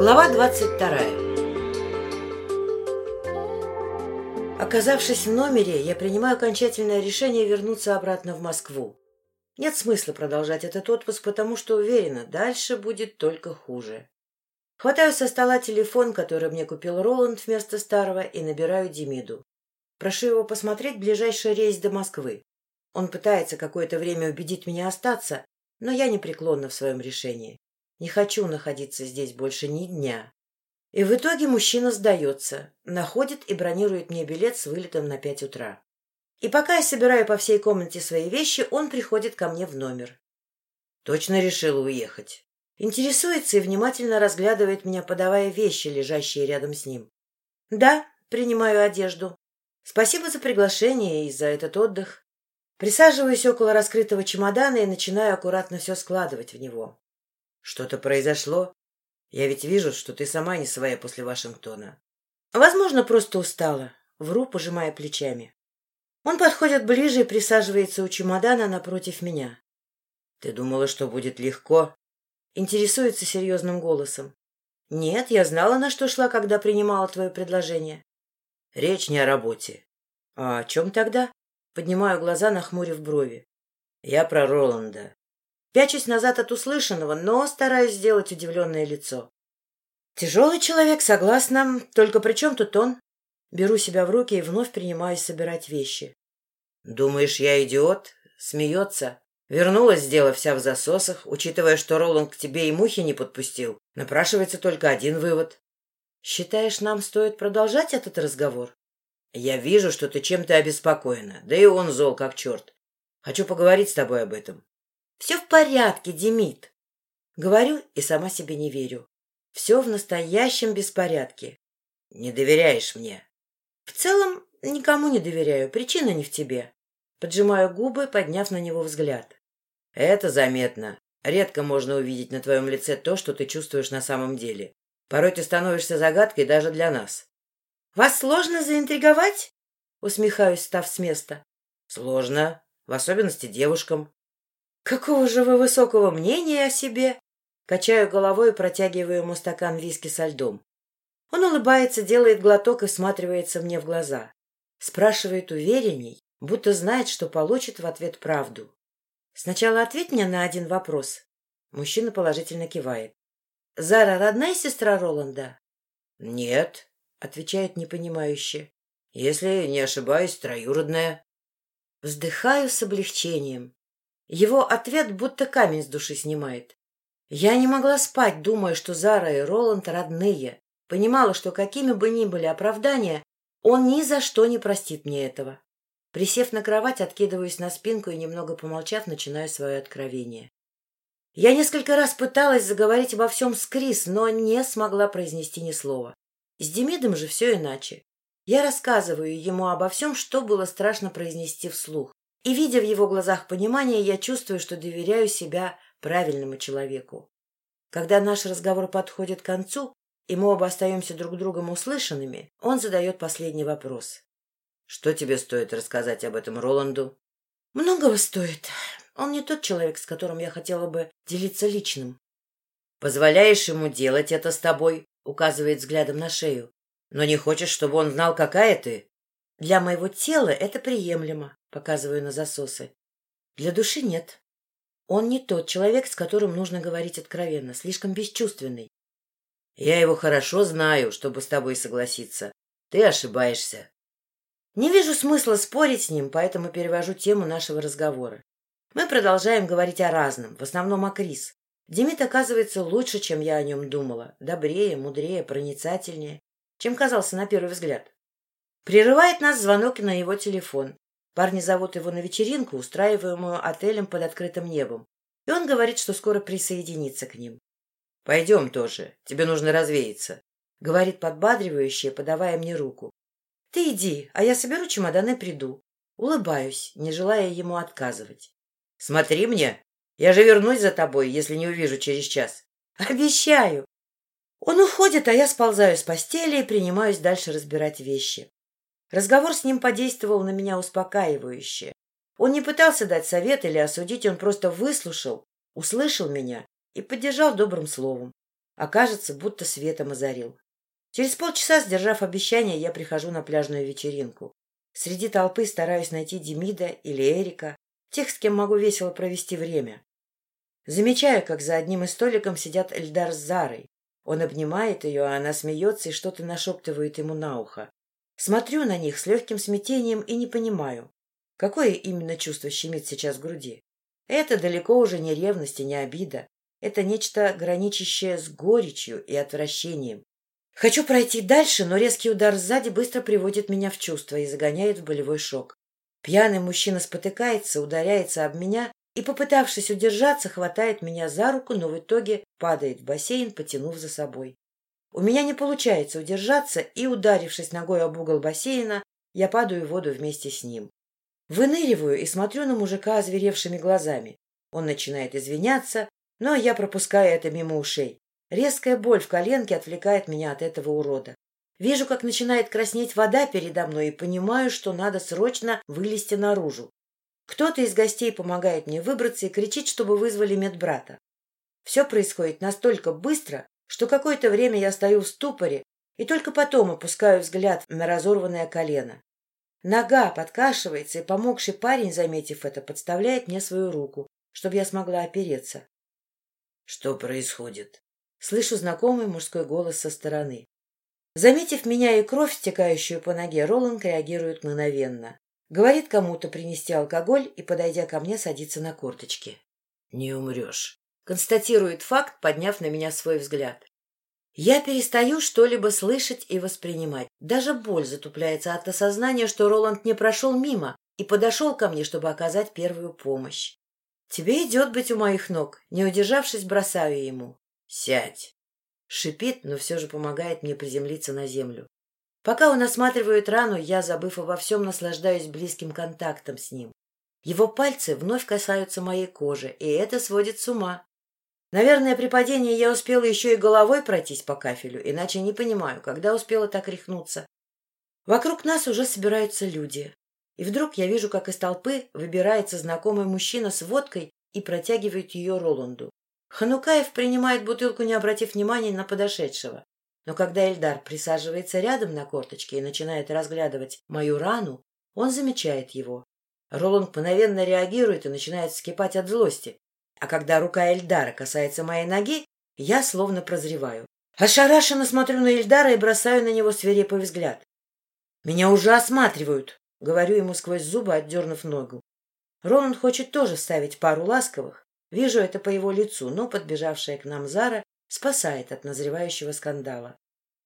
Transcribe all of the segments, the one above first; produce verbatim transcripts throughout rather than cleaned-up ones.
Глава двадцать вторая. Оказавшись в номере, я принимаю окончательное решение вернуться обратно в Москву. Нет смысла продолжать этот отпуск, потому что уверена, дальше будет только хуже. Хватаю со стола телефон, который мне купил Роланд вместо старого, и набираю Демиду. Прошу его посмотреть ближайший рейс до Москвы. Он пытается какое-то время убедить меня остаться, но я непреклонна в своем решении. Не хочу находиться здесь больше ни дня. И в итоге мужчина сдается, находит и бронирует мне билет с вылетом на пять утра. И пока я собираю по всей комнате свои вещи, он приходит ко мне в номер. Точно решила уехать. Интересуется и внимательно разглядывает меня, подавая вещи, лежащие рядом с ним. Да, принимаю одежду. Спасибо за приглашение и за этот отдых. Присаживаюсь около раскрытого чемодана и начинаю аккуратно все складывать в него. Что-то произошло? Я ведь вижу, что ты сама не своя после Вашингтона. Возможно, просто устала. Вру, пожимая плечами. Он подходит ближе и присаживается у чемодана напротив меня. Ты думала, что будет легко? Интересуется серьезным голосом. Нет, я знала, на что шла, когда принимала твое предложение. Речь не о работе. А о чем тогда? Поднимаю глаза, нахмурив брови. Я про Роланда. Пячусь назад от услышанного, но стараюсь сделать удивленное лицо. Тяжелый человек, согласна. Только при чем тут он? Беру себя в руки и вновь принимаюсь собирать вещи. Думаешь, я идиот? Смеется. Вернулась, дело вся в засосах. Учитывая, что Роланд к тебе и мухи не подпустил, напрашивается только один вывод. Считаешь, нам стоит продолжать этот разговор? Я вижу, что ты чем-то обеспокоена. Да и он зол как черт. Хочу поговорить с тобой об этом. Все в порядке, Демид. Говорю и сама себе не верю. Все в настоящем беспорядке. Не доверяешь мне? В целом, никому не доверяю. Причина не в тебе. Поджимаю губы, подняв на него взгляд. Это заметно. Редко можно увидеть на твоем лице то, что ты чувствуешь на самом деле. Порой ты становишься загадкой даже для нас. Вас сложно заинтриговать? Усмехаюсь, встав с места. Сложно. В особенности девушкам. Какого же вы высокого мнения о себе? Качаю головой и протягиваю ему стакан виски со льдом. Он улыбается, делает глоток и всматривается мне в глаза. Спрашивает уверенней, будто знает, что получит в ответ правду. Сначала ответь мне на один вопрос. Мужчина положительно кивает. Зара родная сестра Роланда? Нет, отвечает непонимающе. Если не ошибаюсь, троюродная. Вздыхаю с облегчением. Его ответ будто камень с души снимает. Я не могла спать, думая, что Зара и Роланд родные. Понимала, что какими бы ни были оправдания, он ни за что не простит мне этого. Присев на кровать, откидываюсь на спинку и, немного помолчав, начинаю свое откровение. Я несколько раз пыталась заговорить обо всем с Крис, но не смогла произнести ни слова. С Демидом же все иначе. Я рассказываю ему обо всем, что было страшно произнести вслух. И, видя в его глазах понимание, я чувствую, что доверяю себя правильному человеку. Когда наш разговор подходит к концу, и мы оба остаемся друг другом услышанными, он задает последний вопрос. Что тебе стоит рассказать об этом Роланду? Многого стоит. Он не тот человек, с которым я хотела бы делиться личным. Позволяешь ему делать это с тобой, указывает взглядом на шею. Но не хочешь, чтобы он знал, какая ты? Для моего тела это приемлемо, показываю на засосы. Для души нет. Он не тот человек, с которым нужно говорить откровенно, слишком бесчувственный. Я его хорошо знаю, чтобы с тобой согласиться. Ты ошибаешься. Не вижу смысла спорить с ним, поэтому перевожу тему нашего разговора. Мы продолжаем говорить о разном, в основном о Крис. Демид оказывается лучше, чем я о нем думала. Добрее, мудрее, проницательнее, чем казался на первый взгляд. Прерывает нас звонок на его телефон. Парни зовут его на вечеринку, устраиваемую отелем под открытым небом. И он говорит, что скоро присоединится к ним. — Пойдем тоже, тебе нужно развеяться, — говорит подбадривающе, подавая мне руку. — Ты иди, а я соберу чемодан и приду. Улыбаюсь, не желая ему отказывать. — Смотри мне, я же вернусь за тобой, если не увижу через час. — Обещаю. Он уходит, а я сползаю с постели и принимаюсь дальше разбирать вещи. Разговор с ним подействовал на меня успокаивающе. Он не пытался дать совет или осудить, он просто выслушал, услышал меня и поддержал добрым словом. а кажется, будто светом озарил. Через полчаса, сдержав обещание, я прихожу на пляжную вечеринку. Среди толпы стараюсь найти Демида или Эрика, тех, с кем могу весело провести время. Замечаю, как за одним из столиков сидят Эльдар с Зарой. Он обнимает ее, а она смеется и что-то нашептывает ему на ухо. Смотрю на них с легким смятением и не понимаю, какое именно чувство щемит сейчас в груди. Это далеко уже не ревность и не обида. Это нечто, граничащее с горечью и отвращением. Хочу пройти дальше, но резкий удар сзади быстро приводит меня в чувство и загоняет в болевой шок. Пьяный мужчина спотыкается, ударяется об меня и, попытавшись удержаться, хватает меня за руку, но в итоге падает в бассейн, потянув за собой. У меня не получается удержаться, и, ударившись ногой об угол бассейна, я падаю в воду вместе с ним. Выныриваю и смотрю на мужика озверевшими глазами. Он начинает извиняться, но я пропускаю это мимо ушей. Резкая боль в коленке отвлекает меня от этого урода. Вижу, как начинает краснеть вода передо мной, и понимаю, что надо срочно вылезти наружу. Кто-то из гостей помогает мне выбраться и кричит, чтобы вызвали медбрата. Все происходит настолько быстро, что какое-то время я стою в ступоре и только потом опускаю взгляд на разорванное колено. Нога подкашивается, и помогший парень, заметив это, подставляет мне свою руку, чтобы я смогла опереться. — Что происходит? Слышу знакомый мужской голос со стороны. Заметив меня и кровь, стекающую по ноге, Роланд реагирует мгновенно. Говорит кому-то принести алкоголь и, подойдя ко мне, садится на корточки. — Не умрешь, — констатирует факт, подняв на меня свой взгляд. Я перестаю что-либо слышать и воспринимать. Даже боль затупляется от осознания, что Роланд не прошел мимо и подошел ко мне, чтобы оказать первую помощь. — Тебе идет быть у моих ног. Не удержавшись, бросаю ему. — Сядь. Шипит, но все же помогает мне приземлиться на землю. Пока он осматривает рану, я, забыв обо всем, наслаждаюсь близким контактом с ним. Его пальцы вновь касаются моей кожи, и это сводит с ума. Наверное, при падении я успела еще и головой пройтись по кафелю, иначе не понимаю, когда успела так рехнуться. Вокруг нас уже собираются люди. И вдруг я вижу, как из толпы выбирается знакомый мужчина с водкой и протягивает ее Роланду. Ханукаев принимает бутылку, не обратив внимания на подошедшего. Но когда Эльдар присаживается рядом на корточке и начинает разглядывать мою рану, он замечает его. Роланд мгновенно реагирует и начинает вскипать от злости. А когда рука Эльдара касается моей ноги, я словно прозреваю. Ошарашенно смотрю на Эльдара и бросаю на него свирепый взгляд. «Меня уже осматривают», — говорю ему сквозь зубы, отдернув ногу. Роланд хочет тоже вставить пару ласковых. Вижу это по его лицу, но подбежавшая к нам Зара спасает от назревающего скандала.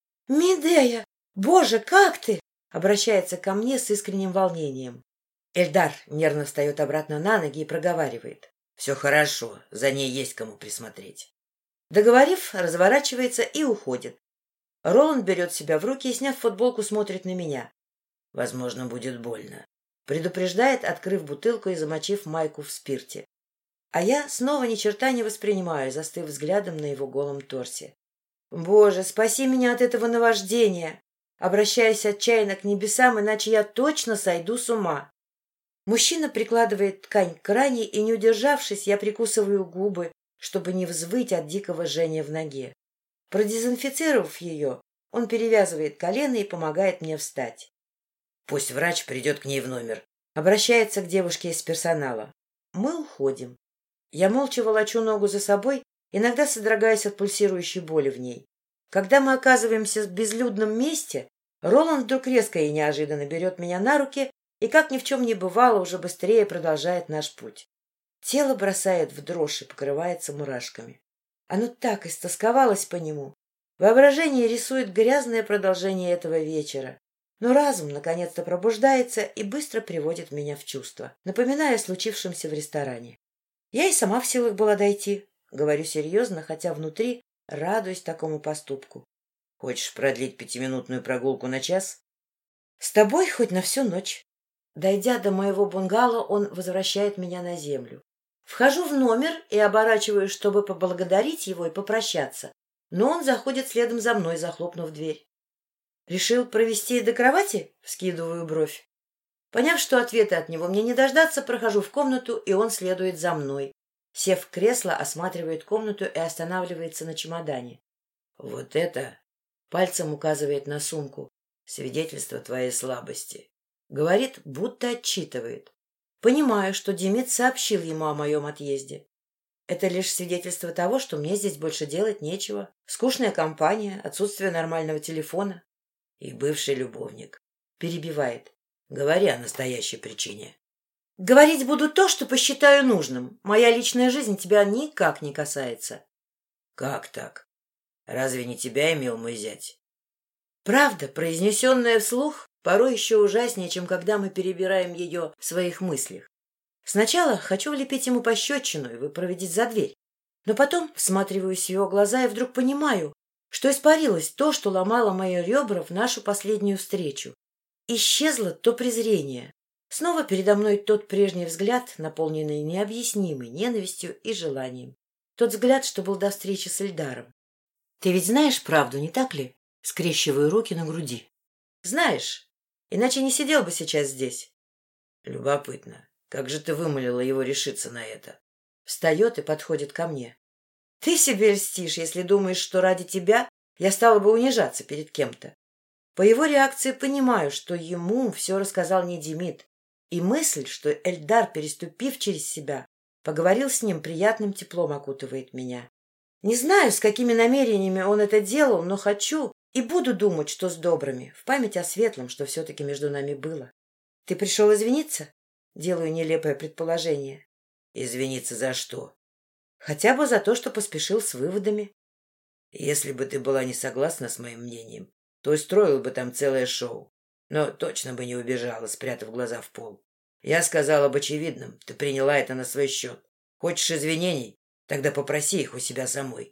«Медея! Боже, как ты?» — обращается ко мне с искренним волнением. Эльдар нервно встает обратно на ноги и проговаривает. «Все хорошо, за ней есть кому присмотреть». Договорив, разворачивается и уходит. Роланд берет себя в руки и, сняв футболку, смотрит на меня. «Возможно, будет больно», — предупреждает, открыв бутылку и замочив майку в спирте. А я снова ни черта не воспринимаю, застыв взглядом на его голом торсе. «Боже, спаси меня от этого наваждения!» Обращаясь отчаянно к небесам, иначе я точно сойду с ума. Мужчина прикладывает ткань к ране, и, не удержавшись, я прикусываю губы, чтобы не взвыть от дикого жжения в ноге. Продезинфицировав ее, он перевязывает колено и помогает мне встать. «Пусть врач придет к ней в номер», — обращается к девушке из персонала. Мы уходим. Я молча волочу ногу за собой, иногда содрогаясь от пульсирующей боли в ней. Когда мы оказываемся в безлюдном месте, Роланд вдруг резко и неожиданно берет меня на руки и, как ни в чем не бывало, уже быстрее продолжает наш путь. Тело бросает в дрожь и покрывается мурашками. Оно так истосковалось по нему. Воображение рисует грязное продолжение этого вечера. Но разум наконец-то пробуждается и быстро приводит меня в чувство, напоминая о случившемся в ресторане. Я и сама в силах была дойти, говорю серьезно, хотя внутри радуюсь такому поступку. Хочешь продлить пятиминутную прогулку на час? С тобой хоть на всю ночь. Дойдя до моего бунгало, он возвращает меня на землю. Вхожу в номер и оборачиваюсь, чтобы поблагодарить его и попрощаться, но он заходит следом за мной, захлопнув дверь. «Решил провести до кровати?» — вскидываю бровь. Поняв, что ответа от него мне не дождаться, прохожу в комнату, и он следует за мной. Сев в кресло, осматривает комнату и останавливается на чемодане. Вот это, пальцем указывает на сумку, свидетельство твоей слабости. Говорит, будто отчитывает. Понимаю, что Демид сообщил ему о моем отъезде. Это лишь свидетельство того, что мне здесь больше делать нечего. Скучная компания, отсутствие нормального телефона. И бывший любовник. Перебивает. Говори о настоящей причине. Говорить буду то, что посчитаю нужным. Моя личная жизнь тебя никак не касается. Как так? Разве не тебя имел мой зять? Правда, произнесенная вслух, порой еще ужаснее, чем когда мы перебираем ее в своих мыслях. Сначала хочу влепить ему пощечину и выпроводить за дверь. Но потом всматриваюсь в его глаза и вдруг понимаю, что испарилось то, что ломало мои ребра в нашу последнюю встречу. Исчезло то презрение. Снова передо мной тот прежний взгляд, наполненный необъяснимой ненавистью и желанием. Тот взгляд, что был до встречи с Эльдаром. Ты ведь знаешь правду, не так ли? Скрещиваю руки на груди. Знаешь, иначе не сидел бы сейчас здесь. Любопытно. Как же ты вымолила его решиться на это? Встает и подходит ко мне. Ты себе льстишь, если думаешь, что ради тебя я стала бы унижаться перед кем-то. По его реакции понимаю, что ему все рассказал не Демид, и мысль, что Эльдар, переступив через себя, поговорил с ним, приятным теплом окутывает меня. Не знаю, с какими намерениями он это делал, но хочу и буду думать, что с добрыми, в память о светлом, что все-таки между нами было. Ты пришел извиниться? Делаю нелепое предположение. Извиниться за что? Хотя бы за то, что поспешил с выводами. Если бы ты была не согласна с моим мнением, то устроил бы там целое шоу. Но точно бы не убежала, спрятав глаза в пол. Я сказал об очевидном, ты приняла это на свой счет. Хочешь извинений? Тогда попроси их у себя самой.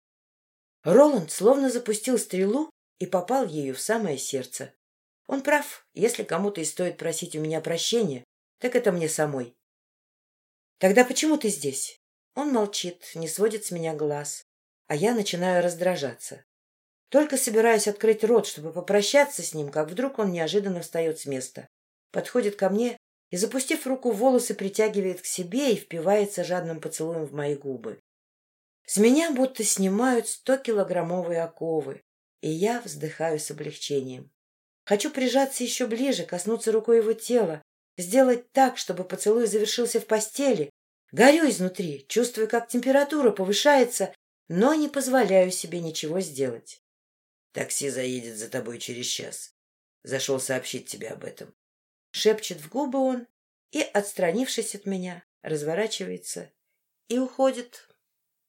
Роланд словно запустил стрелу и попал ею в самое сердце. Он прав, если кому-то и стоит просить у меня прощения, так это мне самой. Тогда почему ты здесь? Он молчит, не сводит с меня глаз, а я начинаю раздражаться. Только собираюсь открыть рот, чтобы попрощаться с ним, как вдруг он неожиданно встает с места, подходит ко мне и, запустив руку в волосы, притягивает к себе и впивается жадным поцелуем в мои губы. С меня будто снимают стокилограммовые оковы, и я вздыхаю с облегчением. Хочу прижаться еще ближе, коснуться рукой его тела, сделать так, чтобы поцелуй завершился в постели. Горю изнутри, чувствую, как температура повышается, но не позволяю себе ничего сделать. Такси заедет за тобой через час. Зашел сообщить тебе об этом. Шепчет в губы он и, отстранившись от меня, разворачивается и уходит.